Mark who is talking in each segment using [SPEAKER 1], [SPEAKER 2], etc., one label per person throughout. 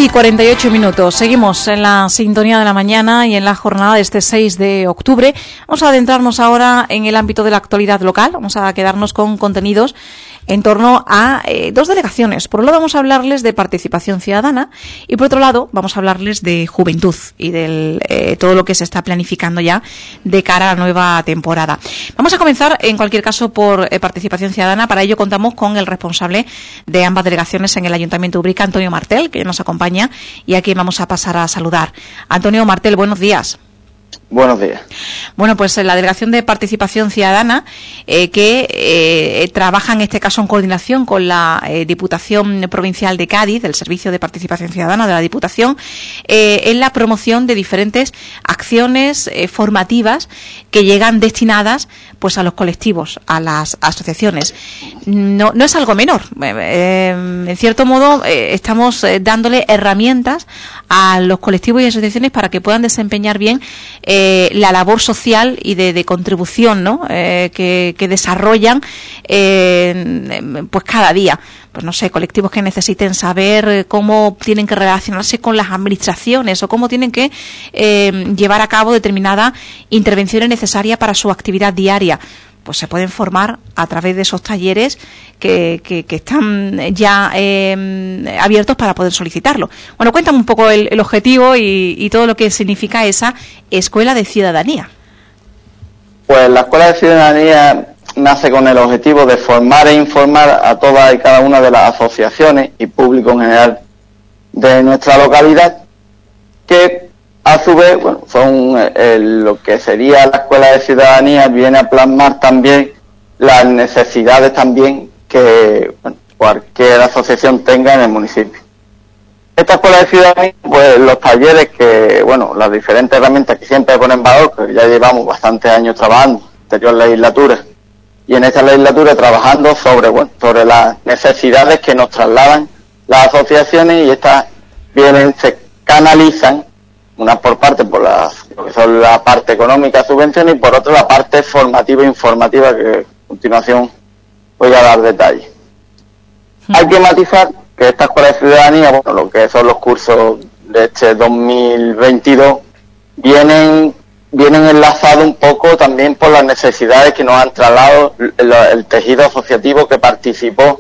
[SPEAKER 1] 6:48. Seguimos en la sintonía de la mañana y en la jornada de este 6 de octubre. Vamos a adentrarnos ahora en el ámbito de la actualidad local. Vamos a quedarnos con contenidos en torno a dos delegaciones. Por un lado vamos a hablarles de participación ciudadana y por otro lado vamos a hablarles de juventud y de todo lo que se está planificando ya de cara a la nueva temporada. Vamos a comenzar en cualquier caso por participación ciudadana. Para ello contamos con el responsable de ambas delegaciones en el Ayuntamiento de Ubrica, Antonio Martel, que nos acompaña y a quien vamos a pasar a saludar. Antonio Martel, buenos días.
[SPEAKER 2] Buenos días.
[SPEAKER 1] Bueno, pues la Delegación de Participación Ciudadana, que trabaja en este caso en coordinación con la Diputación Provincial de Cádiz, del Servicio de Participación Ciudadana de la Diputación, en la promoción de diferentes acciones formativas que llegan destinadas pues a los colectivos, a las asociaciones. No es algo menor. En cierto modo, estamos dándole herramientas a los colectivos y asociaciones para que puedan desempeñar bien la labor social y de contribución, ¿no? Que desarrollan pues cada día. Pues no sé, colectivos que necesiten saber cómo tienen que relacionarse con las administraciones o cómo tienen que llevar a cabo determinadas intervenciones necesarias para su actividad diaria. Pues se pueden formar a través de esos talleres que están ya abiertos para poder solicitarlo. Bueno, cuéntame un poco el objetivo y todo lo que significa esa Escuela de Ciudadanía.
[SPEAKER 2] Pues la Escuela de Ciudadanía nace con el objetivo de formar e informar a todas y cada una de las asociaciones y público en general de nuestra localidad, que a su vez, bueno, son lo que sería la Escuela de Ciudadanía, viene a plasmar también las necesidades también que cualquier asociación tenga en el municipio. Esta Escuela de Ciudadanía, pues los talleres que, bueno, las diferentes herramientas que siempre ponen en valor, que ya llevamos bastantes años trabajando, anterior legislatura, y en esta legislatura trabajando sobre las necesidades que nos trasladan las asociaciones, y estas se canalizan, una por parte por lo que son la parte económica, subvenciones, y por otra la parte formativa e informativa, que a continuación voy a dar detalles. Hay que matizar que esta Escuela de Ciudadanía, bueno, lo que son los cursos de este 2022, vienen enlazados un poco también por las necesidades que nos han trasladado el tejido asociativo que participó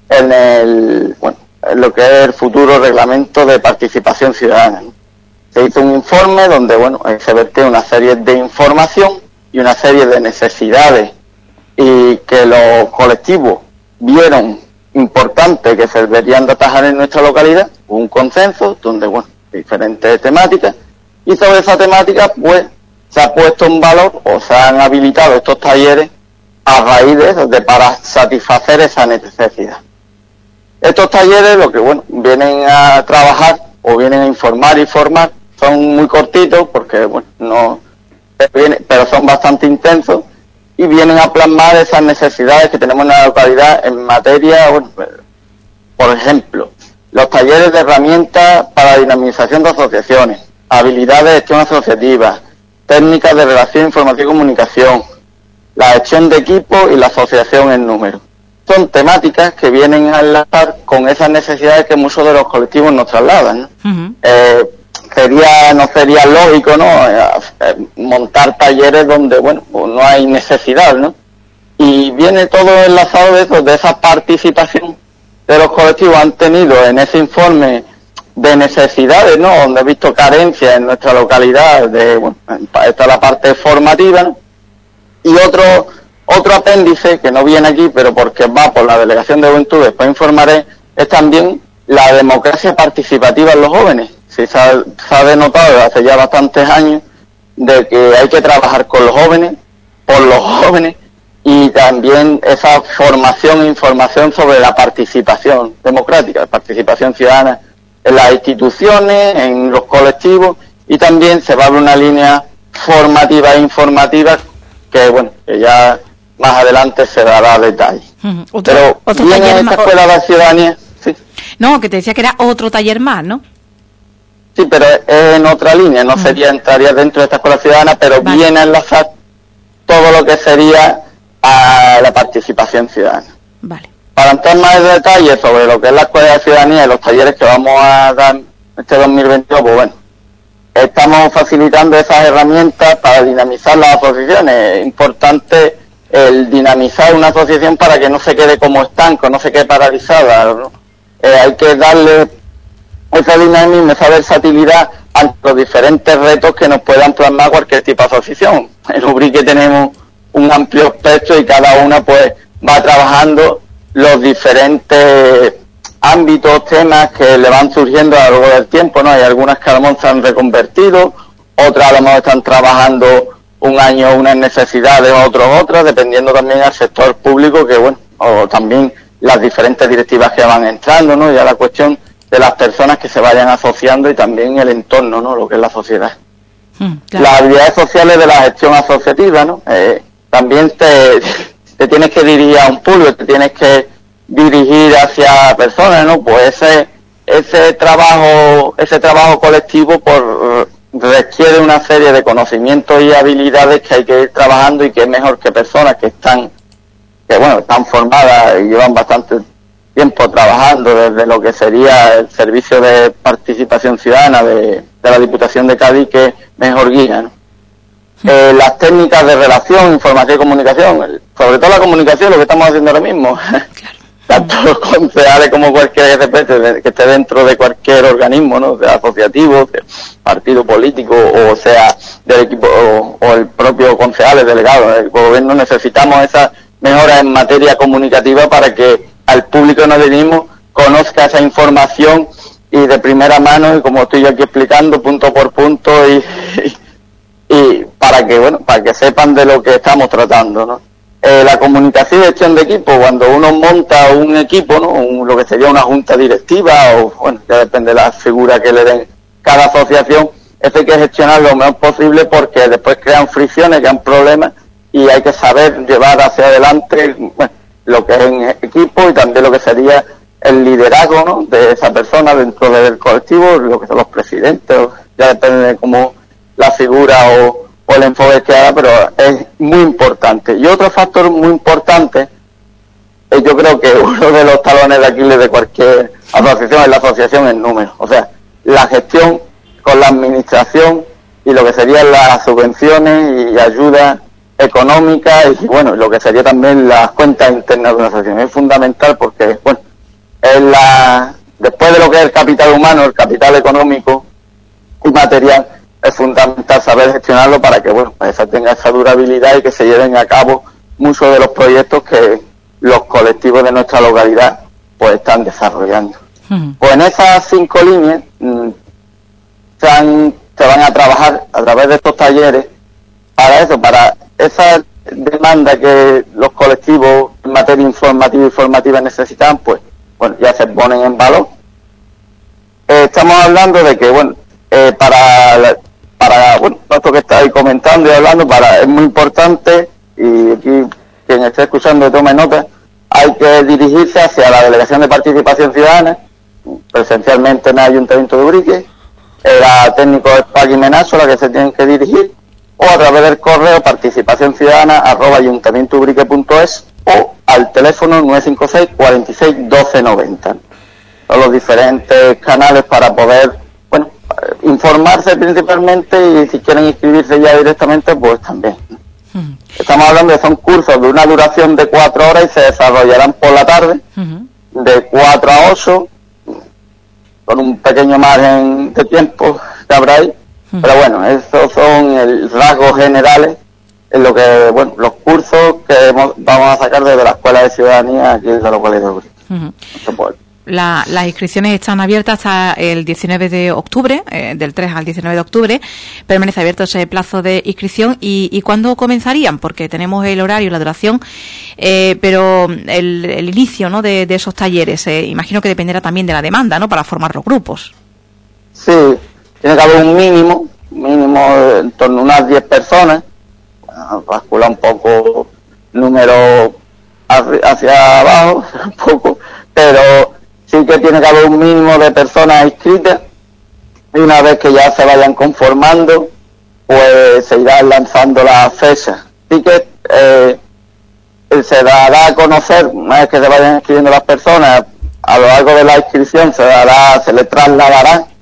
[SPEAKER 2] en lo que es el futuro reglamento de participación ciudadana. Se hizo un informe donde, bueno, se vertió una serie de información y una serie de necesidades y que los colectivos vieron importante que se deberían de atajar en nuestra localidad. Hubo un consenso donde, bueno, diferentes temáticas, y sobre esa temática, pues, se ha puesto en valor o se han habilitado estos talleres a raíz de eso, para satisfacer esa necesidad. Estos talleres, lo que, bueno, vienen a trabajar o vienen a informar y formar, son muy cortitos porque, bueno, pero son bastante intensos y vienen a plasmar esas necesidades que tenemos en la localidad en materia, bueno, por ejemplo, los talleres de herramientas para la dinamización de asociaciones, habilidades de gestión asociativa, técnicas de relación, información y comunicación, la gestión de equipo y la asociación en número. Son temáticas que vienen a enlazar con esas necesidades que muchos de los colectivos nos trasladan, ¿no? Uh-huh. No sería lógico, ¿no?, montar talleres donde, bueno, pues no hay necesidad, ¿no? Y viene todo enlazado de esa participación de los colectivos han tenido en ese informe de necesidades, ¿no?, donde he visto carencias en nuestra localidad, esta es la parte formativa, ¿no? Y otro apéndice que no viene aquí, pero porque va por la Delegación de Juventud, después informaré, es también la democracia participativa en los jóvenes. Sí, se ha denotado desde hace ya bastantes años de que hay que trabajar con los jóvenes, por los jóvenes, y también esa formación e información sobre la participación democrática, la participación ciudadana en las instituciones, en los colectivos, y también se va a abrir una línea formativa e informativa que, bueno, que ya más adelante se dará detalle. Pero viene esta Escuela de Ciudadanía, sí.
[SPEAKER 1] No, que te decía que era otro taller más, ¿no?
[SPEAKER 2] Sí, pero es en otra línea, no entraría dentro de esta Escuela Ciudadana, pero vale, viene a enlazar todo lo que sería a la participación ciudadana. Vale. Para entrar más en detalle sobre lo que es la Escuela de Ciudadanía y los talleres que vamos a dar este 2022, pues bueno, estamos facilitando esas herramientas para dinamizar las asociaciones. Es importante el dinamizar una asociación para que no se quede como estanco, no se quede paralizada, ¿no? Hay que darle esa dinamismo, esa versatilidad ante los diferentes retos que nos puedan plasmar cualquier tipo de asociación. En Ubrique tenemos un amplio espectro y cada una pues va trabajando los diferentes ámbitos, temas que le van surgiendo a lo largo del tiempo, ¿no? Hay algunas que a lo mejor se han reconvertido, otras a lo mejor están trabajando un año unas necesidades, otras, dependiendo también al sector público, que bueno, o también las diferentes directivas que van entrando, ¿no? Ya la cuestión de las personas que se vayan asociando y también el entorno, ¿no? Lo que es la sociedad. Claro. Las habilidades sociales de la gestión asociativa, ¿no? También te tienes que dirigir a un público, te tienes que dirigir hacia personas, ¿no? Pues ese trabajo colectivo requiere una serie de conocimientos y habilidades que hay que ir trabajando, y que es mejor que personas que están formadas y llevan bastante tiempo trabajando desde lo que sería el servicio de participación ciudadana de la Diputación de Cádiz, que mejor guía, ¿no? Las técnicas de relación, información y comunicación, sobre todo la comunicación, lo que estamos haciendo ahora mismo, tanto los concejales como cualquier que esté dentro de cualquier organismo, ¿no? Sea asociativo, de partido político, o sea del equipo, o el propio concejal, delegado del gobierno, necesitamos esas mejoras en materia comunicativa para que al público que nos dirigimos conozca esa información y de primera mano, y como estoy yo aquí explicando punto por punto, y para que sepan de lo que estamos tratando, ¿no? La comunicación y gestión de equipo, cuando uno monta un equipo, ¿no? Lo que sería una junta directiva, o bueno, ya depende de la figura que le den cada asociación, eso hay que gestionar lo mejor posible, porque después crean fricciones, crean problemas, y hay que saber llevar hacia adelante, bueno, lo que es en equipo, y también lo que sería el liderazgo, ¿no? De esa persona dentro del colectivo, lo que son los presidentes, ya depende de cómo la figura o el enfoque que haga, pero es muy importante. Y otro factor muy importante, yo creo que uno de los talones de Aquiles de cualquier asociación es la asociación en número. O sea, la gestión con la administración y lo que serían las subvenciones y ayudas económicas, y bueno, lo que sería también las cuentas internas de una asociación. Es fundamental porque, bueno, después de lo que es el capital humano, el capital económico y material, es fundamental saber gestionarlo para que, bueno, esa tenga esa durabilidad y que se lleven a cabo muchos de los proyectos que los colectivos de nuestra localidad pues están desarrollando. Pues en esas 5 líneas se van a trabajar a través de estos talleres para esa demanda que los colectivos en materia informativa y formativa necesitan, pues bueno, ya se ponen en valor. Estamos hablando de que, bueno, para esto que estáis comentando y hablando, es muy importante, y aquí quien esté escuchando tome nota, hay que dirigirse hacia la Delegación de Participación Ciudadana, presencialmente en el Ayuntamiento de Ubrique, la técnico es Paqui Menacho, la que se tienen que dirigir, o a través del correo participacionciudadana@ayuntamientoubrique.es, o al teléfono 956 46 12 90. Son los diferentes canales para poder, bueno, informarse principalmente, y si quieren inscribirse ya directamente, pues también. Estamos hablando de son cursos de una duración de 4 horas y se desarrollarán por la tarde, de 4 a 8, con un pequeño margen de tiempo que habrá ahí. Pero bueno, esos son el rasgos generales en lo que, bueno, los cursos que vamos a sacar desde la Escuela de Ciudadanía aquí en la localidad de Ubrique.
[SPEAKER 1] Las inscripciones están abiertas hasta el 19 de octubre, del 3 al 19 de octubre, permanece abierto ese plazo de inscripción. ¿Y cuándo comenzarían? Porque tenemos el horario y la duración, pero el inicio, ¿no?, de esos talleres, imagino que dependerá también de la demanda, ¿no?, para formar los grupos.
[SPEAKER 2] Sí, tiene que haber un mínimo en torno a unas 10 personas, bascula un poco número hacia abajo, un poco, pero sí que tiene que haber un mínimo de personas inscritas, y una vez que ya se vayan conformando, pues se irán lanzando las fechas. Así que se dará a conocer, una vez que se vayan inscribiendo las personas, a lo largo de la inscripción se les trasladará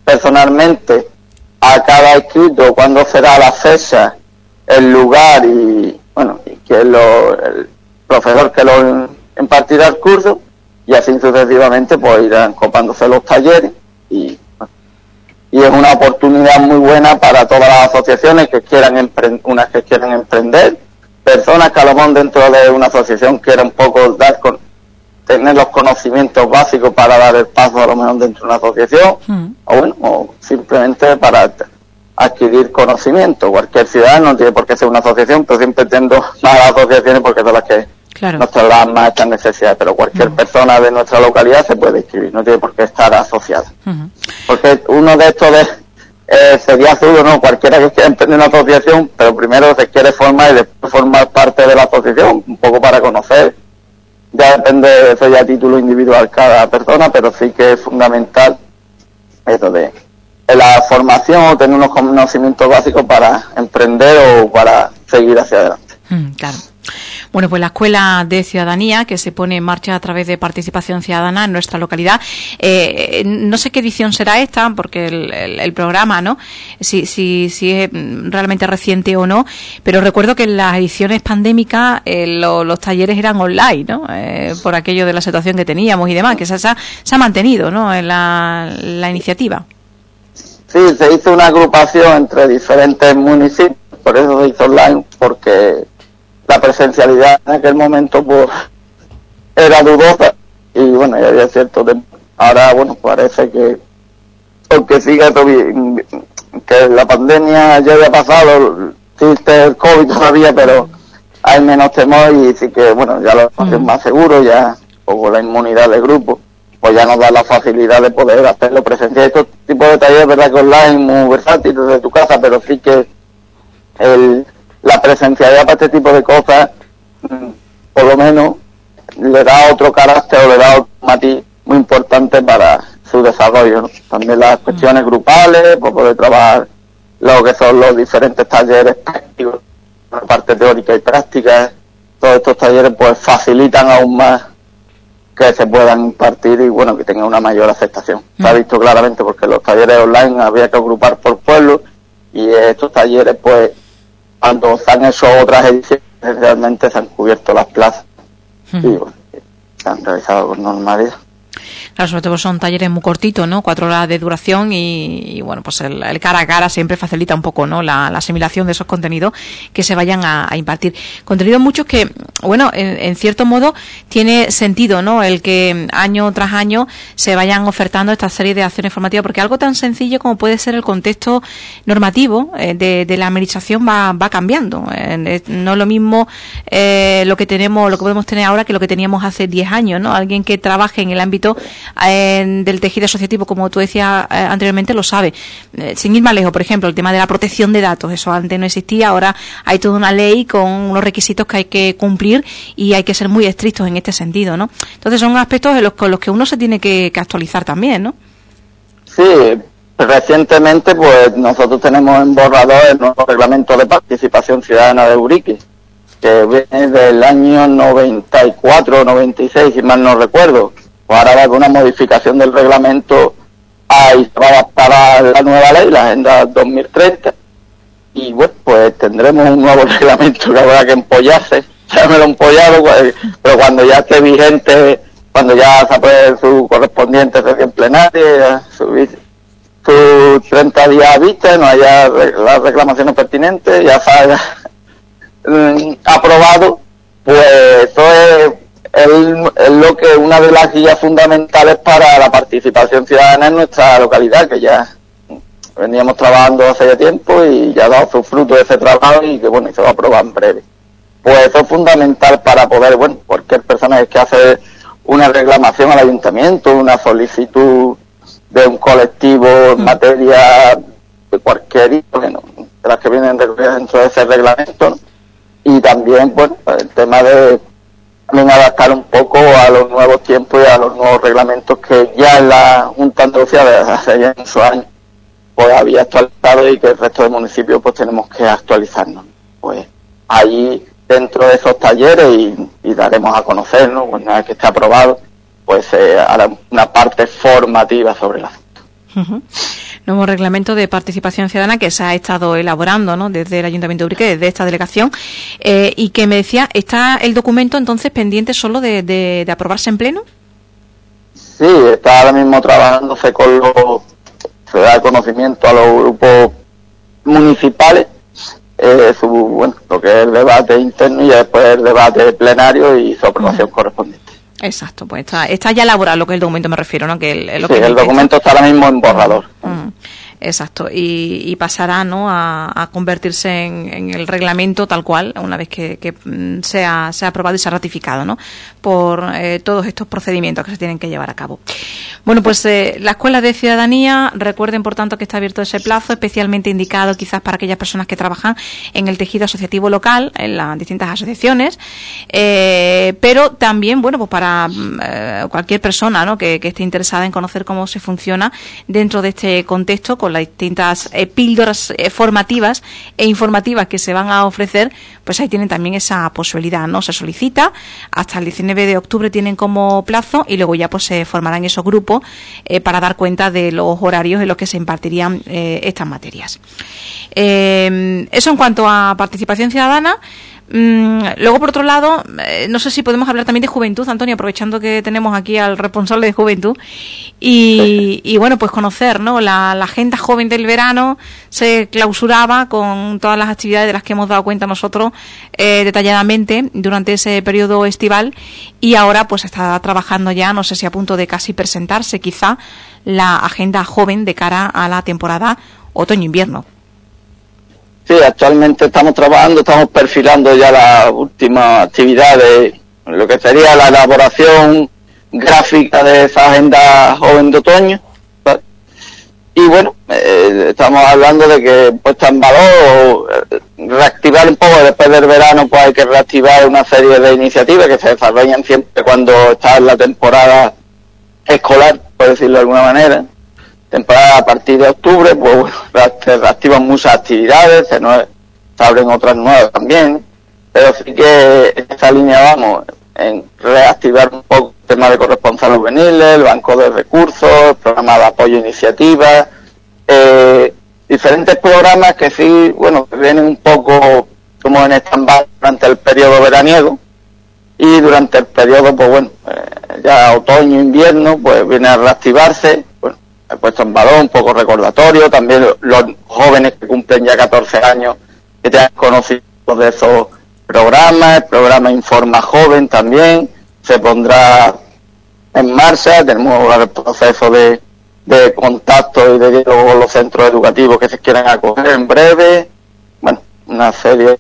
[SPEAKER 2] personalmente a cada inscrito cuándo será la fecha, el lugar y bueno, y que el profesor que lo impartirá el curso, y así sucesivamente pues irán copándose los talleres y es una oportunidad muy buena para todas las asociaciones que quieran unas que quieran emprender, personas que a lo mejor dentro de una asociación quieran un poco tener los conocimientos básicos para dar el paso a lo mejor dentro de una asociación, o simplemente para adquirir conocimiento. Cualquier ciudadano no tiene por qué ser una asociación, pero siempre tengo más asociaciones porque son las que nos trasladan más estas necesidades, pero cualquier persona de nuestra localidad se puede inscribir, no tiene por qué estar asociada. Porque uno de estos sería absurdo, ¿no? Cualquiera que quiera emprender una asociación, pero primero se quiere formar y después formar parte de la asociación, un poco para conocer. Ya depende, eso ya a título individual cada persona, pero sí que es fundamental eso de la formación o tener unos conocimientos básicos para emprender o para seguir hacia adelante.
[SPEAKER 1] Claro. Bueno, pues la Escuela de Ciudadanía, que se pone en marcha a través de Participación Ciudadana en nuestra localidad, no sé qué edición será esta, porque el programa, ¿no? Si es realmente reciente o no, pero recuerdo que en las ediciones pandémicas los talleres eran online, ¿no? Por aquello de la situación que teníamos y demás, que se ha mantenido, ¿no? En la iniciativa.
[SPEAKER 2] Sí, se hizo una agrupación entre diferentes municipios, por eso se hizo online, porque la presencialidad en aquel momento pues era dudosa y bueno, ya había cierto tiempo. Ahora bueno, parece que porque sigue que la pandemia ya había pasado, existe el COVID todavía, pero hay menos temor y sí que bueno, ya lo hacen más seguro, ya con la inmunidad del grupo, pues ya nos da la facilidad de poder hacerlo presencial. Estos tipos de talleres, verdad que online muy versátil desde tu casa, pero sí que la presencialidad para este tipo de cosas, por lo menos, le da otro carácter o le da otro matiz muy importante para su desarrollo, ¿no? También las cuestiones grupales, por poder trabajar lo que son los diferentes talleres prácticos, la parte teórica y práctica. Todos estos talleres pues facilitan aún más que se puedan impartir y bueno, que tengan una mayor aceptación. Se ha visto claramente porque los talleres online había que agrupar por pueblo y estos talleres pues cuando se han hecho otras ediciones, realmente se han cubierto las plazas y bueno, se han realizado con normalidad.
[SPEAKER 1] Claro, sobre todo son talleres muy cortitos, ¿no? 4 horas de duración y bueno, pues el cara a cara siempre facilita un poco, ¿no? La asimilación de esos contenidos que se vayan a impartir. Contenidos muchos que, bueno, en cierto modo tiene sentido, ¿no? El que año tras año se vayan ofertando esta serie de acciones formativas, porque algo tan sencillo como puede ser el contexto normativo de la administración va cambiando. No es lo mismo lo que podemos tener ahora que lo que teníamos hace 10 años, ¿no? Alguien que trabaje en el ámbito del tejido asociativo, como tú decías anteriormente, lo sabe. Sin ir más lejos, por ejemplo, el tema de la protección de datos, eso antes no existía, ahora hay toda una ley con unos requisitos que hay que cumplir y hay que ser muy estrictos en este sentido, ¿no? Entonces son aspectos con los que uno se tiene que actualizar también, ¿no?
[SPEAKER 2] Sí, recientemente pues nosotros tenemos en borrador el nuevo reglamento de participación ciudadana de Euriqui, que viene del año 94 o 96, si mal no recuerdo. Pues ahora va a haber una modificación del reglamento y se va a adaptar a la nueva ley, la Agenda 2030, y bueno, pues tendremos un nuevo reglamento que habrá que empollarse. Ya me lo he empollado, pero cuando ya esté vigente, cuando ya se apruebe su correspondiente sesión plenaria, sus 30 días vista, no haya las reclamaciones pertinentes, ya se haya aprobado, pues eso es lo que una de las guías fundamentales para la participación ciudadana en nuestra localidad, que ya veníamos trabajando hace ya tiempo y ya ha dado su fruto de ese trabajo y que bueno, y se va a aprobar en breve. Pues eso es fundamental para poder, bueno, cualquier persona que hace una reclamación al ayuntamiento, una solicitud de un colectivo en materia de cualquier índole, de las que vienen dentro de ese reglamento, ¿no? Y también, bueno, el tema de también adaptar un poco a los nuevos tiempos y a los nuevos reglamentos que ya en la Junta de Andalucía desde hace ya muchos años pues había actualizado y que el resto de municipios pues tenemos que actualizarnos. Pues ahí dentro de esos talleres y daremos a conocer, ¿no? Pues una vez que esté aprobado, pues hará una parte formativa sobre el asunto.
[SPEAKER 1] Nuevo reglamento de participación ciudadana que se ha estado elaborando, ¿no?, desde el Ayuntamiento de Ubrique, desde esta delegación, y que me decía, ¿está el documento entonces pendiente solo de aprobarse en pleno?
[SPEAKER 2] Sí, está ahora mismo trabajándose se da conocimiento a los grupos municipales, lo que es el debate interno y después el debate plenario y su aprobación correspondiente.
[SPEAKER 1] Exacto, pues está ya elaborado lo que es el documento, me refiero, ¿no?
[SPEAKER 2] El documento está ahora mismo en borrador.
[SPEAKER 1] Exacto, y pasará, ¿no?, a convertirse en el reglamento tal cual, una vez que sea aprobado y sea ratificado, ¿no?, por todos estos procedimientos que se tienen que llevar a cabo. Bueno, pues la Escuela de Ciudadanía, recuerden por tanto que está abierto ese plazo, especialmente indicado quizás para aquellas personas que trabajan en el tejido asociativo local, en las distintas asociaciones, pero también, bueno, pues para cualquier persona, ¿no?, que esté interesada en conocer cómo se funciona dentro de este contexto, con las distintas píldoras formativas e informativas que se van a ofrecer, pues ahí tienen también esa posibilidad, ¿no? Se solicita, hasta el 19 de octubre tienen como plazo y luego ya pues se formarán esos grupos para dar cuenta de los horarios en los que se impartirían estas materias. Eso en cuanto a participación ciudadana. Luego, por otro lado, no sé si podemos hablar también de juventud, Antonio, aprovechando que tenemos aquí al responsable de juventud y bueno, pues conocer, ¿no?, la agenda joven del verano. Se clausuraba con todas las actividades de las que hemos dado cuenta nosotros detalladamente durante ese periodo estival, y ahora pues está trabajando ya, no sé si a punto de casi presentarse quizá, la agenda joven de cara a la temporada otoño-invierno.
[SPEAKER 2] Sí, actualmente estamos perfilando ya las últimas actividades, lo que sería la elaboración gráfica de esa agenda joven de otoño, ¿vale? Y bueno, estamos hablando de que puesta en valor, reactivar un poco después del verano, pues hay que reactivar una serie de iniciativas que se desarrollan siempre cuando está en la temporada escolar, por decirlo de alguna manera. Temporada a partir de octubre, pues bueno, se reactivan muchas actividades, se abren otras nuevas también, pero sí que en esta línea vamos, en reactivar un poco el tema de corresponsal juveniles, el banco de recursos, el programa de apoyo a iniciativas, diferentes programas que sí, bueno, que vienen un poco como en stand-by durante el periodo veraniego, y durante el periodo, pues bueno, ya otoño-invierno, pues viene a reactivarse. Bueno, he puesto en valor un poco recordatorio, también los jóvenes que cumplen ya 14 años, que te han conocido de esos programas, el programa Informa Joven también se pondrá en marcha. Tenemos el proceso de contacto y de diálogo con los centros educativos que se quieran acoger en breve. Bueno, una serie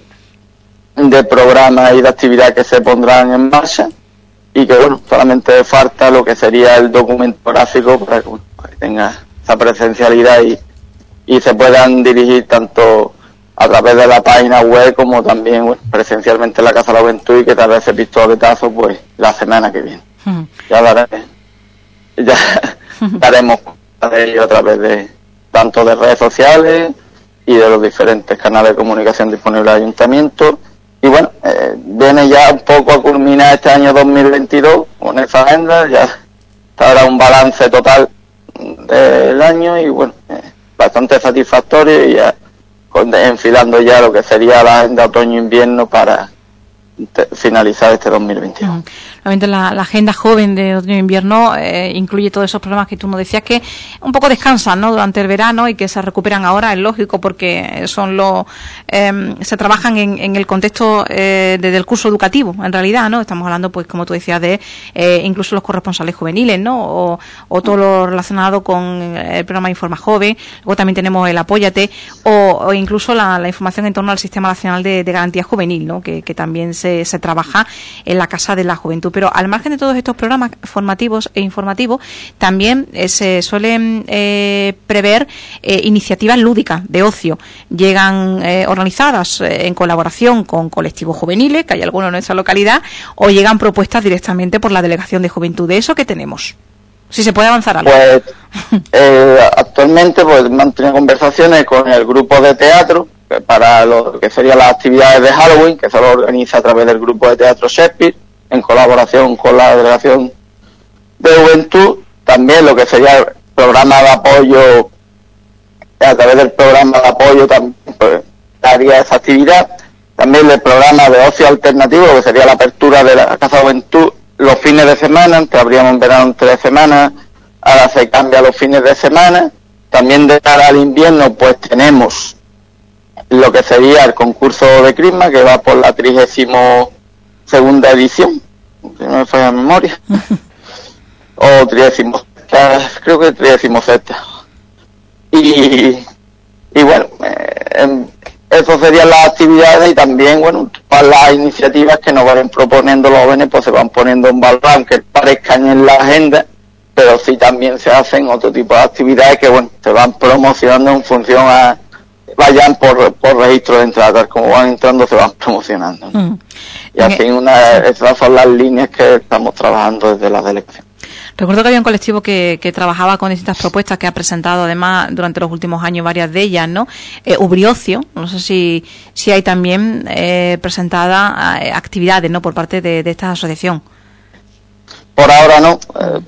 [SPEAKER 2] de programas y de actividades que se pondrán en marcha, y que bueno, solamente falta lo que sería el documento gráfico para que tenga esa presencialidad y se puedan dirigir tanto a través de la página web como también, bueno, presencialmente en la Casa de la Juventud, y que tal vez ese pistoletazo pues la semana que viene. Ya daremos cuenta de ello a través de tanto de redes sociales y de los diferentes canales de comunicación disponibles del Ayuntamiento. Y bueno, viene ya un poco a culminar este año 2022 con esa agenda. Ya está ahora un balance total del año y bueno, bastante satisfactorio, y ya enfilando ya lo que sería la agenda otoño-invierno para finalizar este 2021.
[SPEAKER 1] Realmente la agenda joven de otoño-invierno incluye todos esos programas que tú nos decías que un poco descansan, ¿no?, durante el verano, y que se recuperan ahora. Es lógico, porque son se trabajan en el contexto del curso educativo, en realidad, ¿no? Estamos hablando, pues como tú decías, de incluso los corresponsales juveniles, ¿no?, o todo lo relacionado con el programa Informa Joven. Luego también tenemos el Apóyate, o incluso la información en torno al Sistema Nacional de Garantía Juvenil, ¿no?, que también se trabaja en la Casa de la Juventud. Pero al margen de todos estos programas formativos e informativos, también se suelen prever iniciativas lúdicas de ocio. Llegan organizadas en colaboración con colectivos juveniles, que hay algunos en nuestra localidad, o llegan propuestas directamente por la Delegación de Juventud. ¿De eso qué tenemos? Si se puede avanzar algo.
[SPEAKER 2] Pues actualmente pues mantenido conversaciones con el grupo de teatro para lo que serían las actividades de Halloween, que se lo organiza a través del grupo de teatro Shakespeare, en colaboración con la Delegación de Juventud. También lo que sería el programa de apoyo a través del programa de apoyo también pues, daría esa actividad. También el programa de ocio alternativo, que sería la apertura de la Casa de Juventud los fines de semana. Antes abríamos en verano 3 semanas, ahora se cambia los fines de semana. También de cara al invierno pues tenemos lo que sería el concurso de Crisma, que va por la 32ª edición, si no me falla la memoria, o 36ª, creo que 36ª. Y bueno, eso serían las actividades, y también, bueno, todas las iniciativas que nos van proponiendo los jóvenes, pues se van poniendo en valor, aunque parezcan en la agenda, pero sí también se hacen otro tipo de actividades que, bueno, se van promocionando en función a, vayan por registro de entrada, tal como van entrando se van promocionando, ¿no? Y así esas son las líneas que estamos trabajando desde la delegación.
[SPEAKER 1] Recuerdo que había un colectivo que trabajaba con distintas propuestas, que ha presentado además durante los últimos años varias de ellas, ¿no? Ubriocio, no sé si hay también presentada actividades, ¿no?, por parte de esta asociación.
[SPEAKER 2] Por ahora no,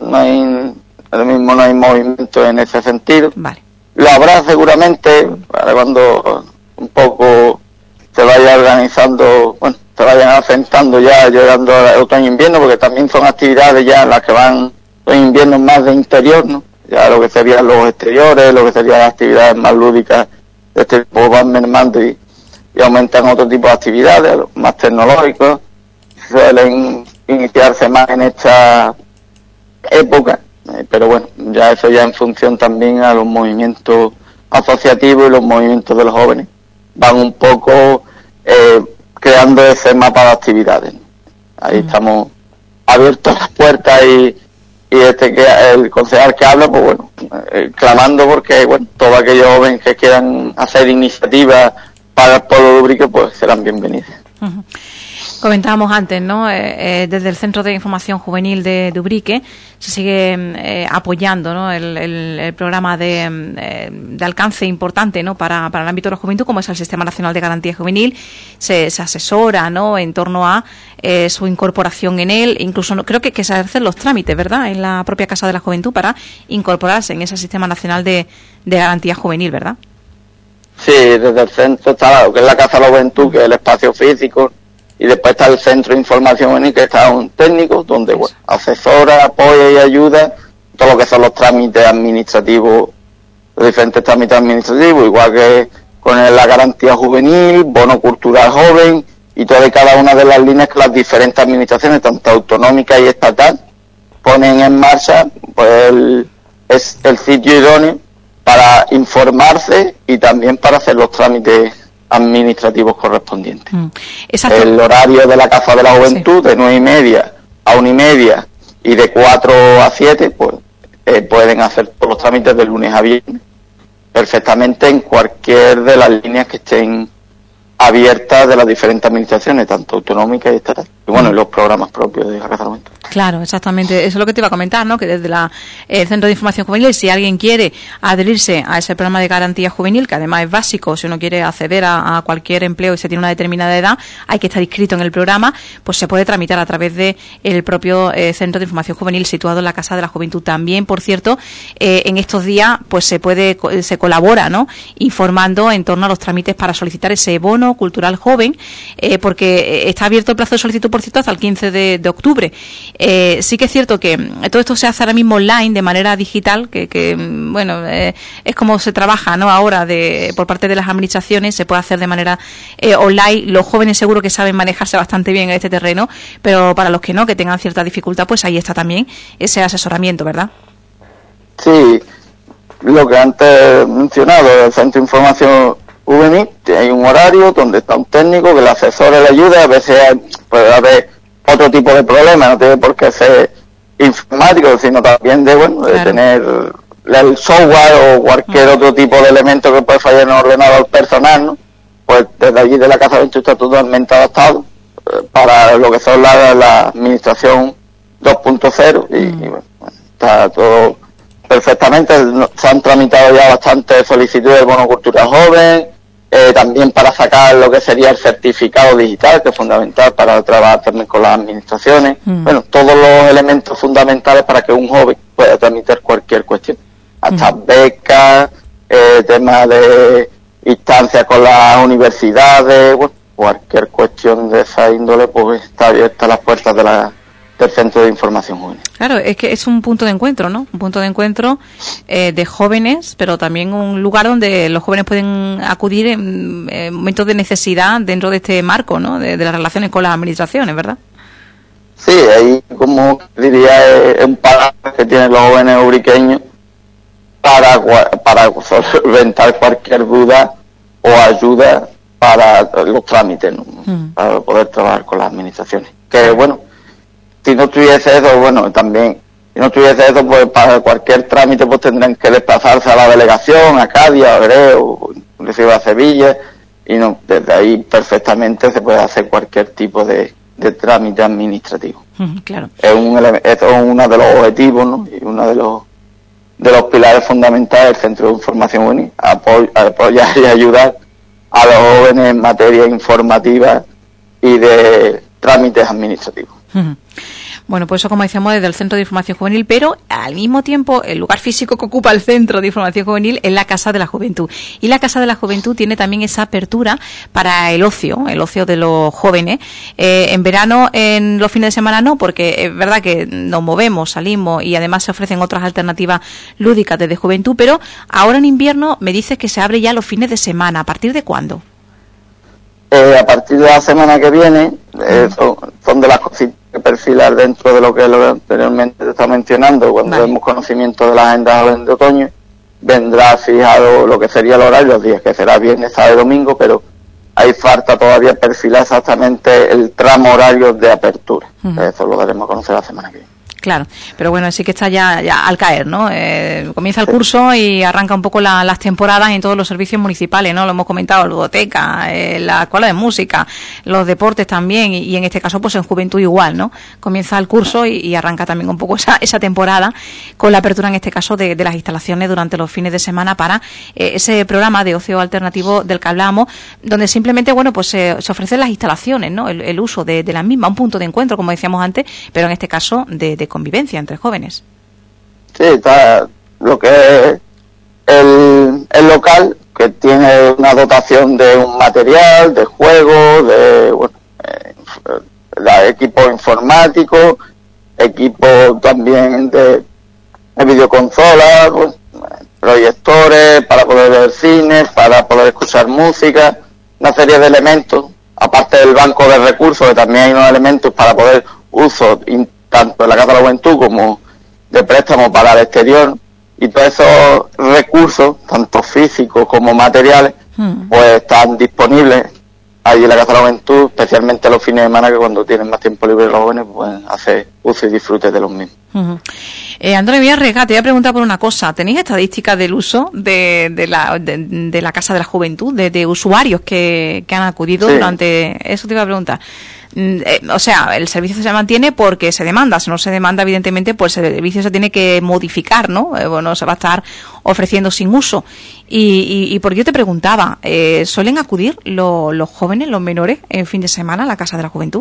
[SPEAKER 2] ahora mismo no hay movimiento en ese sentido.
[SPEAKER 1] Vale.
[SPEAKER 2] Lo habrá seguramente para cuando un poco se vaya organizando, bueno, se vayan asentando ya, llegando a otoño-invierno, porque también son actividades ya en las que van los inviernos más de interior, ¿no? Ya lo que serían los exteriores, lo que serían las actividades más lúdicas de este tipo van mermando y aumentan otro tipo de actividades, los más tecnológicos, suelen iniciarse más en esta época, pero bueno, ya eso ya en función también a los movimientos asociativos y los movimientos de los jóvenes van un poco creando ese mapa de actividades. Ahí estamos abiertos las puertas y el concejal que habla, pues bueno, clamando porque, bueno, todos aquellos jóvenes que quieran hacer iniciativas para el pueblo de Ubrique, pues serán bienvenidos.
[SPEAKER 1] Comentábamos antes, ¿no? Desde el Centro de Información Juvenil de Ubrique se sigue apoyando, ¿no?, el programa de alcance importante, ¿no?, para el ámbito de la juventud, como es el Sistema Nacional de Garantía Juvenil. Se asesora, ¿no?, en torno a su incorporación en él. Incluso creo que se hacen los trámites, ¿verdad?, en la propia Casa de la Juventud para incorporarse en ese Sistema Nacional de Garantía Juvenil, ¿verdad?
[SPEAKER 2] Sí, desde el centro está lo que es la Casa de la Juventud, que es el espacio físico, y después está el Centro de Información Juvenil, que está un técnico, donde, bueno, asesora, apoya y ayuda todo lo que son los trámites administrativos, los diferentes trámites administrativos, igual que con la garantía juvenil, bono cultural joven, y toda y cada una de las líneas que las diferentes administraciones, tanto autonómicas y estatal, ponen en marcha. Pues es el sitio idóneo para informarse y también para hacer los trámites administrativos correspondientes. El horario de la Casa de la Juventud, sí, de 9:30 a 1:30 y de 4 a 7, pues pueden hacer todos los trámites de lunes a viernes perfectamente en cualquier de las líneas que estén abiertas de las diferentes administraciones, tanto autonómicas y estatales. Y bueno, los programas propios de la Casa de la Juventud.
[SPEAKER 1] Claro, exactamente. Eso es lo que te iba a comentar, ¿no? Que desde el Centro de Información Juvenil, si alguien quiere adherirse a ese programa de garantía juvenil, que además es básico, si uno quiere acceder a cualquier empleo y se tiene una determinada edad, hay que estar inscrito en el programa, pues se puede tramitar a través de el propio Centro de Información Juvenil situado en la Casa de la Juventud. También, por cierto, en estos días pues se colabora, ¿no?, informando en torno a los trámites para solicitar ese bono cultural joven, porque está abierto el plazo de solicitud, por cierto, hasta el 15 de octubre. Sí que es cierto que todo esto se hace ahora mismo online, de manera digital, que bueno, es como se trabaja, ¿no?, ahora por parte de las administraciones, se puede hacer de manera online. Los jóvenes seguro que saben manejarse bastante bien en este terreno, pero para los que no, que tengan cierta dificultad, pues ahí está también ese asesoramiento, ¿verdad?
[SPEAKER 2] Sí, lo que antes he mencionado, el Centro de Información Juvenil, hay un horario donde está un técnico que le asesora y le ayuda. A veces puede haber otro tipo de problemas, no tiene por qué ser informático, sino también de tener el software o cualquier otro tipo de elemento que puede fallar en un ordenador personal, ¿no? Pues desde allí de la Casa de la Juventud está totalmente adaptado para lo que son la administración 2.0 y bueno, está todo perfectamente. Se han tramitado ya bastantes solicitudes de bono cultural joven, también para sacar lo que sería el certificado digital, que es fundamental para trabajar también con las administraciones. Bueno, todos los elementos fundamentales para que un joven pueda tramitar cualquier cuestión, hasta becas, temas de instancias con las universidades, bueno, cualquier cuestión de esa índole, pues está abierta a las puertas del Centro de Información Juvenil.
[SPEAKER 1] Claro, es que es un punto de encuentro, ¿no? Un punto de encuentro de jóvenes, pero también un lugar donde los jóvenes pueden acudir en momentos de necesidad dentro de este marco, ¿no? De las relaciones con las administraciones, ¿verdad?
[SPEAKER 2] Sí, ahí, como diría, es un paraguas que tienen los jóvenes ubriqueños para solventar cualquier duda o ayuda para los trámites, ¿no? Para poder trabajar con las administraciones. Que bueno, si no tuviese eso, bueno, también, si no tuviese eso, pues para cualquier trámite pues tendrán que desplazarse a la delegación, a Cádiz, a Jerez, o inclusive a Sevilla, y no, desde ahí perfectamente se puede hacer cualquier tipo de trámite administrativo.
[SPEAKER 1] Claro.
[SPEAKER 2] Es uno de los objetivos, ¿no? Y uno de los pilares fundamentales del Centro de Información Juvenil, apoyar y ayudar a los jóvenes en materia informativa y de trámites administrativos.
[SPEAKER 1] Bueno, pues eso, como decíamos, desde el Centro de Información Juvenil, pero al mismo tiempo el lugar físico que ocupa el Centro de Información Juvenil es la Casa de la Juventud. Y la Casa de la Juventud tiene también esa apertura para el ocio de los jóvenes. En verano, en los fines de semana no, porque es verdad que nos movemos, salimos y además se ofrecen otras alternativas lúdicas desde juventud, pero ahora en invierno me dices que se abre ya los fines de semana. ¿A partir de cuándo?
[SPEAKER 2] A partir de la semana que viene, son de las cositas que perfilar dentro de lo que anteriormente te está mencionando, cuando demos conocimiento de la agenda joven de otoño, vendrá fijado lo que sería el horario, los días que será viernes, sábado y domingo, pero ahí falta todavía perfilar exactamente el tramo horario de apertura. Eso lo daremos a conocer la semana que viene.
[SPEAKER 1] Claro, pero bueno, sí que está ya al caer, ¿no? Comienza el curso y arranca un poco las temporadas en todos los servicios municipales, ¿no? Lo hemos comentado, la biblioteca, la escuela de música, los deportes también, y en este caso pues en juventud igual, ¿no? Comienza el curso y arranca también un poco esa temporada con la apertura en este caso de las instalaciones durante los fines de semana para ese programa de ocio alternativo del que hablamos, donde simplemente, bueno, pues se ofrecen las instalaciones, ¿no? El uso de las mismas, un punto de encuentro, como decíamos antes, pero en este caso de convivencia entre jóvenes.
[SPEAKER 2] Sí, está lo que es el local, que tiene una dotación de un material, de juegos, de equipo informático, equipo también de videoconsolas, proyectores para poder ver cine, para poder escuchar música, una serie de elementos, aparte del banco de recursos, que también hay unos elementos para poder uso tanto en la Casa de la Juventud como de préstamo para el exterior, y todos esos recursos, tanto físicos como materiales, pues están disponibles allí en la Casa de la Juventud, especialmente los fines de semana, que cuando tienen más tiempo libre los jóvenes pueden hacer uso y disfrute de los mismos.
[SPEAKER 1] Antonio Villarrega, te voy a preguntar por una cosa. ¿Tenéis estadísticas del uso de la Casa de la Juventud, de usuarios que han acudido durante...? Eso te iba a preguntar. O sea, el servicio se mantiene porque se demanda. Si no se demanda, evidentemente, pues el servicio se tiene que modificar, ¿no? Bueno, se va a estar ofreciendo sin uso. Y porque yo te preguntaba, ¿suelen acudir los jóvenes, los menores, en fin de semana a la Casa de la Juventud?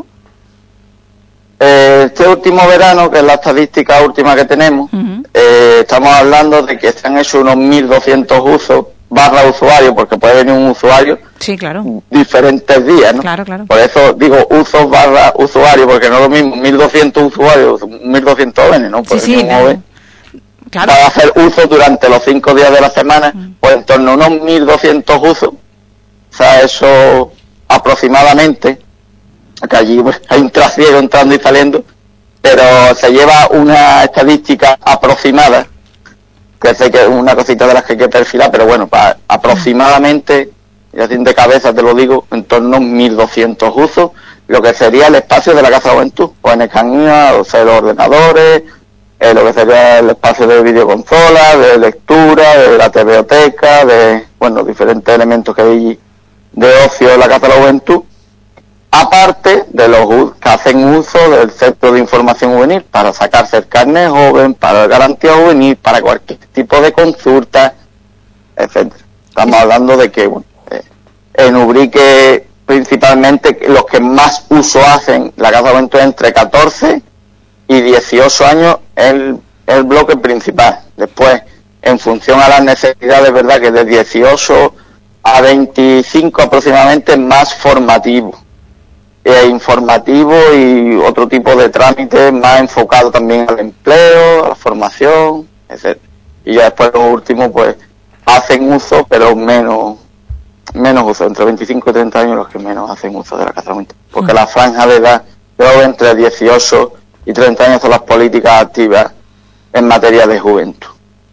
[SPEAKER 2] Este último verano, que es la estadística última que tenemos, estamos hablando de que se han hecho unos 1.200 usos / usuario, porque puede venir un usuario diferentes días, ¿no?
[SPEAKER 1] Claro.
[SPEAKER 2] Por eso digo usos / usuario, porque no es lo mismo 1.200 usuarios, 1.200 jóvenes, ¿no? Porque
[SPEAKER 1] claro.
[SPEAKER 2] Para hacer uso durante los 5 días de la semana, pues en torno a unos 1.200 usos, o sea, eso aproximadamente, que allí pues, hay un trasiego entrando y saliendo, pero se lleva una estadística aproximada, que sé que es una cosita de las que hay que perfilar, pero bueno, para aproximadamente, y así de cabeza te lo digo, en torno a 1.200 usos, lo que sería el espacio de la Casa de la Juventud, o en escanía, o sea, los ordenadores, lo que sería el espacio de videoconsola, de lectura, de la biblioteca, de, bueno, diferentes elementos que hay de ocio en la Casa de la Juventud, aparte de los que hacen uso del Centro de Información Juvenil para sacarse el carnet joven, para la garantía juvenil, para cualquier tipo de consulta, etcétera. Estamos hablando de que, bueno, en Ubrique principalmente los que más uso hacen la Casa de la Juventud entre 14 y 18 años el bloque principal. Después en función a las necesidades, ¿verdad?, que de 18 a 25 aproximadamente más formativo, informativo y otro tipo de trámites más enfocado también al empleo, a la formación, etc. Y ya después los últimos pues hacen uso, pero menos uso, entre 25 y 30 años los que menos hacen uso de la Casa de la Juventud, porque la franja de edad de entre 18 y 30 años son las políticas activas en materia de juventud.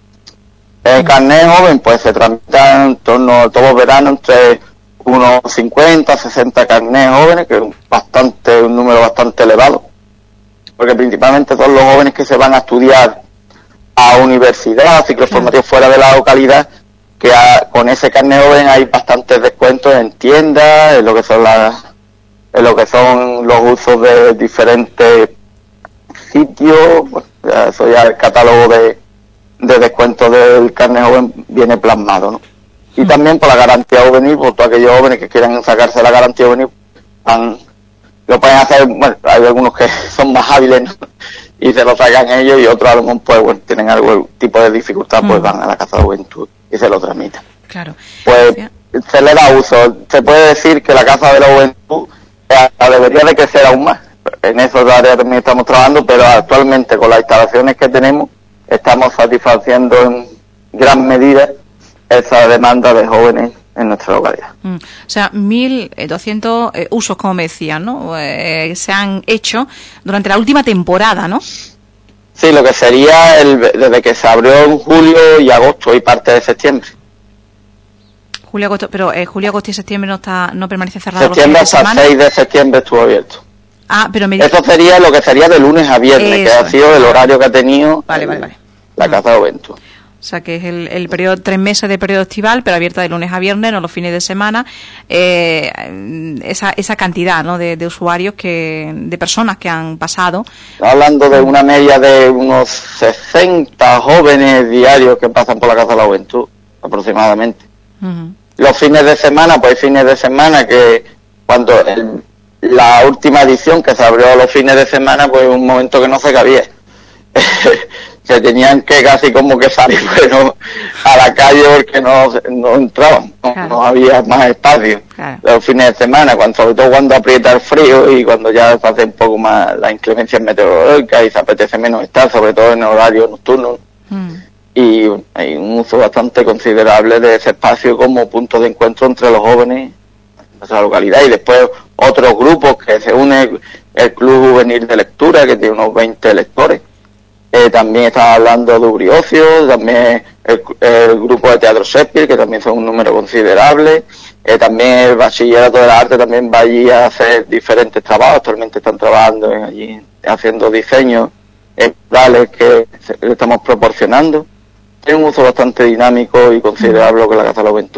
[SPEAKER 2] El carnet joven pues se tramita en torno a todos los veranos entre unos 50, 60 carnets jóvenes, que es un número bastante elevado, porque principalmente son los jóvenes que se van a estudiar a universidad, ciclos formativos fuera de la localidad, que con ese carnet joven hay bastantes descuentos en tiendas, en lo que son los usos de diferentes sitios. Pues, eso ya el catálogo de descuentos del carnet joven viene plasmado, ¿no? Y también por la garantía juvenil, por todos aquellos jóvenes que quieran sacarse la garantía juvenil, lo pueden hacer. Bueno, hay algunos que son más hábiles, ¿no?, y se lo sacan ellos, y otros a lo mejor pues bueno, tienen algún tipo de dificultad, pues van a la Casa de la Juventud y se lo tramitan. Claro. Pues se le da uso. Se puede decir que la Casa de la Juventud debería de crecer aún más. En esa área también estamos trabajando, pero actualmente con las instalaciones que tenemos estamos satisfaciendo en gran medida esa demanda de jóvenes en nuestra localidad.
[SPEAKER 1] O sea, 1.200 usos, como me decían, ¿no? Se han hecho durante la última temporada, ¿no?
[SPEAKER 2] Sí, lo que sería desde que se abrió en julio y agosto y parte de septiembre.
[SPEAKER 1] Julio, agosto, pero julio, agosto y septiembre no permanece cerrado.
[SPEAKER 2] Septiembre hasta 6 de septiembre estuvo abierto.
[SPEAKER 1] Ah, pero
[SPEAKER 2] eso sería lo que sería de lunes a viernes, que ha sido el horario que ha tenido la Casa de Juventud.
[SPEAKER 1] O sea, que es el periodo, 3 meses de periodo estival, pero abierta de lunes a viernes, no los fines de semana. Esa cantidad, ¿no?, de usuarios, de personas que han pasado.
[SPEAKER 2] Hablando de una media de unos 60 jóvenes diarios que pasan por la Casa de la Juventud, aproximadamente. Los fines de semana, pues hay fines de semana que cuando la última edición que se abrió los fines de semana, pues un momento que no se cabía. Se tenían que casi como que salir, bueno, a la calle porque no entraban, no había más espacio. Los fines de semana, sobre todo cuando aprieta el frío y cuando ya se hace un poco más las inclemencias meteorológicas y se apetece menos estar, sobre todo en el horario nocturno. Y hay un uso bastante considerable de ese espacio como punto de encuentro entre los jóvenes de nuestra localidad. Y después otros grupos que se une, el Club Juvenil de Lectura, que tiene unos 20 lectores. También estaba hablando de Ubriocio, también el grupo de Teatro Shakespeare, que también son un número considerable. También el Bachillerato de la Arte también va allí a hacer diferentes trabajos. Actualmente están trabajando allí haciendo diseños murales que le estamos proporcionando. Tiene un uso bastante dinámico y considerable que la Casa de la Juventud.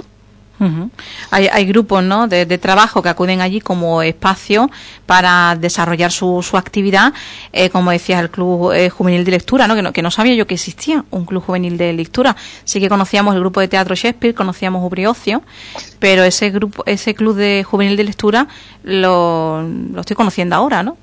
[SPEAKER 1] Hay grupos, ¿no?, de trabajo que acuden allí como espacio para desarrollar su actividad, como decías, el Club Juvenil de Lectura, ¿no?, que no sabía yo que existía un Club Juvenil de Lectura. Sí que conocíamos el grupo de Teatro Shakespeare, conocíamos Ubriocio, pero ese Club de Juvenil de Lectura lo estoy conociendo ahora, ¿no?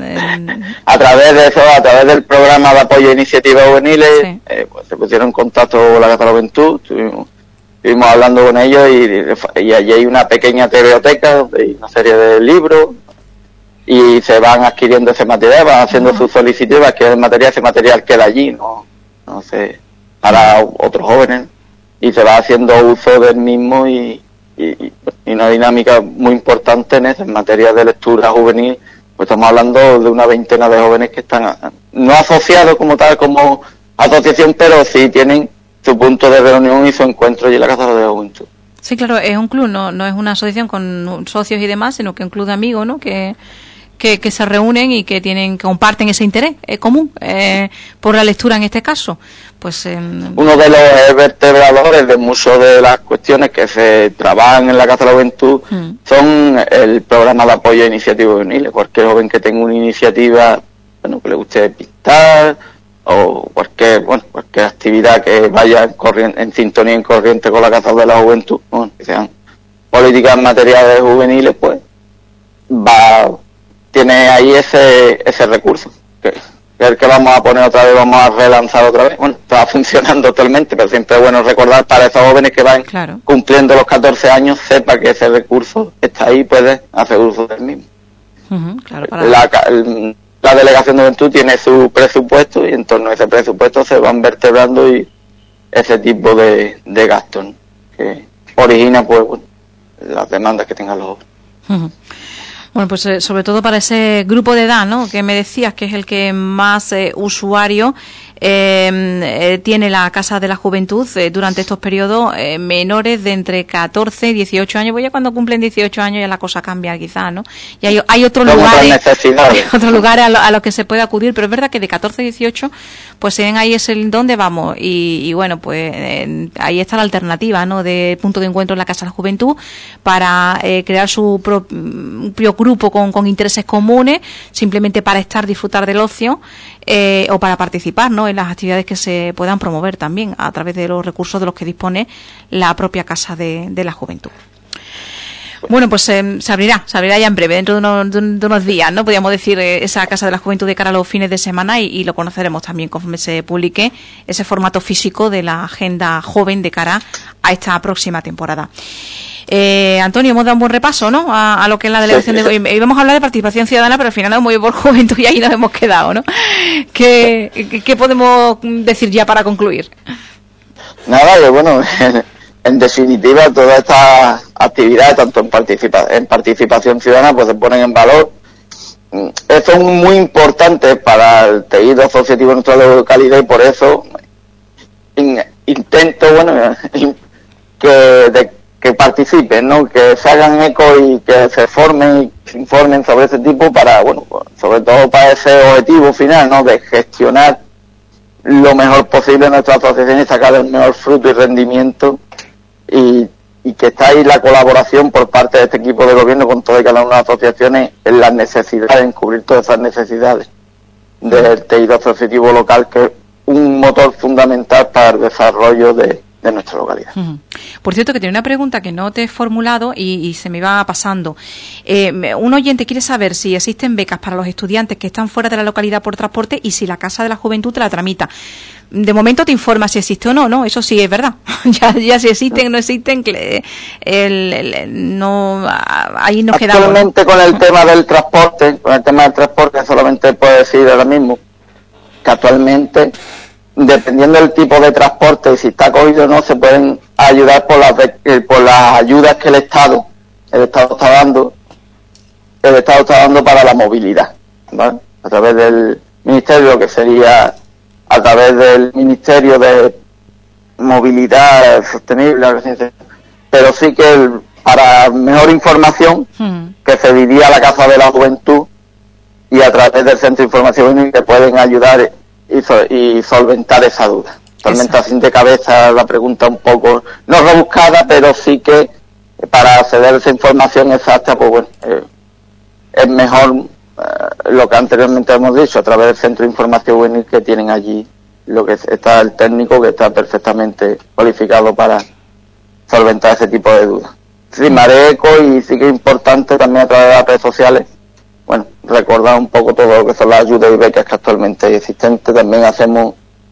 [SPEAKER 2] A través del programa de apoyo a iniciativas juveniles, pues se pusieron en contacto con la Casa de la Juventud. Estuvimos hablando con ellos y allí hay una pequeña biblioteca donde hay una serie de libros y se van adquiriendo ese material, van haciendo sus solicitudes, que ese material queda allí, no sé, para otros jóvenes, y se va haciendo uso del mismo y una dinámica muy importante en materia de lectura juvenil. Pues estamos hablando de una veintena de jóvenes que están no asociados como tal, como asociación, pero sí tienen su punto de reunión y su encuentro allí en la Casa de la Juventud.
[SPEAKER 1] Sí, claro, es un club, no es una asociación con socios y demás, sino que es un club de amigos, ¿no?, que se reúnen y que comparten ese interés común por la lectura en este caso. Pues
[SPEAKER 2] uno de los vertebradores de muchas de las cuestiones que se trabajan en la Casa de la Juventud son el programa de apoyo a iniciativas juveniles. Cualquier joven que tenga una iniciativa, que le guste pintar, o cualquier actividad que vaya en sintonía, en corriente con la Casa de la Juventud, que sean políticas materiales juveniles, pues tiene ahí ese recurso, que que es el que vamos a poner otra vez, vamos a relanzar otra vez. Bueno, está funcionando actualmente, pero siempre es bueno recordar para esos jóvenes que van cumpliendo los 14 años, sepa que ese recurso está ahí y puede hacer uso del mismo. La Delegación de Juventud tiene su presupuesto y en torno a ese presupuesto se van vertebrando y ese tipo de gastos, ¿no?, que origina pues las demandas que tengan los jóvenes.
[SPEAKER 1] Bueno, pues sobre todo para ese grupo de edad, ¿no?, que me decías que es el que más usuario tiene la Casa de la Juventud durante estos periodos, menores de entre 14 y 18 años, pues ya cuando cumplen 18 años ya la cosa cambia quizás, ¿no? Y hay otros lugares, a los que se puede acudir, pero es verdad que de 14 a 18 pues se ven ahí ese donde vamos y bueno, pues ahí está la alternativa, ¿no?, de punto de encuentro en la Casa de la Juventud para crear su propio grupo con intereses comunes, simplemente para disfrutar del ocio o para participar, ¿no?, en las actividades que se puedan promover también a través de los recursos de los que dispone la propia Casa de la Juventud. Bueno, pues se abrirá ya en breve, dentro de unos días, ¿no?, podríamos decir, esa Casa de la Juventud de cara a los fines de semana y lo conoceremos también conforme se publique ese formato físico de la agenda joven de cara a esta próxima temporada. Antonio, hemos dado un buen repaso, ¿no?, a lo que es la delegación de... Íbamos a hablar de participación ciudadana, pero al final nos hemos ido por juventud y ahí nos hemos quedado, ¿no? ¿Qué podemos decir ya para concluir?
[SPEAKER 2] Nada, que bueno, en definitiva todas estas actividades, tanto en participación ciudadana, pues se ponen en valor. Son muy importantes para el tejido asociativo de nuestra localidad y por eso intento, que participen, ¿no?, que se hagan eco y que se formen y se informen sobre ese tipo para, sobre todo para ese objetivo final, ¿no?, de gestionar lo mejor posible nuestra asociación y sacar el mejor fruto y rendimiento y que está ahí la colaboración por parte de este equipo de gobierno con todas y cada una de las asociaciones en las necesidades, en cubrir todas esas necesidades del tejido asociativo local, que es un motor fundamental para el desarrollo de nuestra localidad.
[SPEAKER 1] Por cierto, que tenía una pregunta que no te he formulado y se me iba pasando. Un oyente quiere saber si existen becas para los estudiantes que están fuera de la localidad por transporte y si la Casa de la Juventud te la tramita. De momento te informa si existe o no, ¿no? Eso sí es verdad. ya si existen o no existen, ahí nos quedamos.
[SPEAKER 2] Actualmente con el tema del transporte, solamente puedo decir ahora mismo que actualmente, dependiendo del tipo de transporte y si está cogido o no, se pueden ayudar por las ayudas que el Estado está dando para la movilidad, ¿vale?, a través del Ministerio, que sería a través del Ministerio de Movilidad Sostenible, pero sí que para mejor información que se diría a la Casa de la Juventud y a través del Centro de Información que pueden ayudar y solventar esa duda. Actualmente así de cabeza la pregunta un poco no rebuscada, pero sí que para acceder a esa información exacta, pues es mejor lo que anteriormente hemos dicho, a través del Centro de Información Juvenil, que tienen allí lo que está el técnico, que está perfectamente cualificado para solventar ese tipo de dudas. Sí, me haré eco y sí que es importante también a través de las redes sociales, recordar un poco todo lo que son las ayudas y becas que actualmente existentes. También hacemos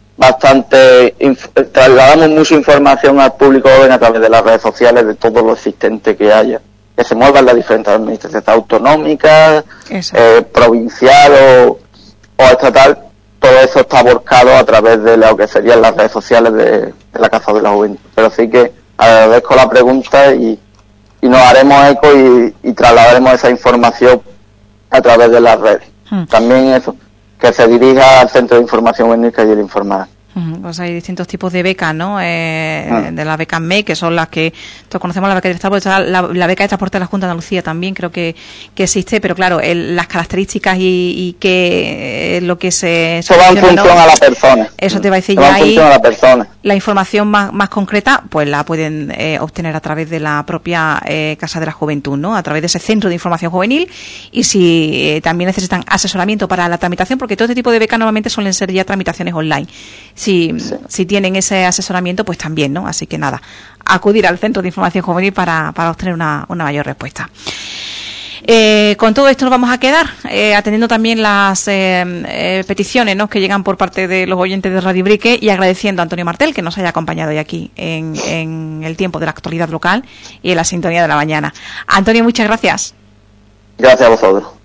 [SPEAKER 2] trasladamos mucha información al público joven a través de las redes sociales de todo lo existente que haya, que se muevan las diferentes administraciones autonómicas, provincial o estatal. Todo eso está volcado a través de lo que serían las redes sociales de la Casa de la Juventud. Pero sí que agradezco la pregunta y nos haremos eco y trasladaremos esa información a través de las redes. También eso, que se dirija al Centro de Información Juvenil, que allí le informará.
[SPEAKER 1] Pues hay distintos tipos de becas, ¿no? De las becas MEC, que son las que todos conocemos, la beca de transporte, la beca de transporte de la Junta de Andalucía también creo que existe, pero claro, las características y que lo que se...
[SPEAKER 2] Eso va en función a la persona.
[SPEAKER 1] Eso te va a decir ya ahí. La información más concreta, pues la pueden obtener a través de la propia Casa de la Juventud, ¿no? A través de ese Centro de Información Juvenil, y si también necesitan asesoramiento para la tramitación, porque todo este tipo de becas normalmente suelen ser ya tramitaciones online. Si tienen ese asesoramiento, pues también, ¿no? Así que nada, acudir al Centro de Información Juvenil para obtener una mayor respuesta. Con todo esto nos vamos a quedar, atendiendo también las peticiones, ¿no?, que llegan por parte de los oyentes de Radio Brique, y agradeciendo a Antonio Martel que nos haya acompañado hoy aquí en el tiempo de la actualidad local y en la sintonía de la mañana. Antonio, muchas gracias.
[SPEAKER 2] Gracias a vosotros.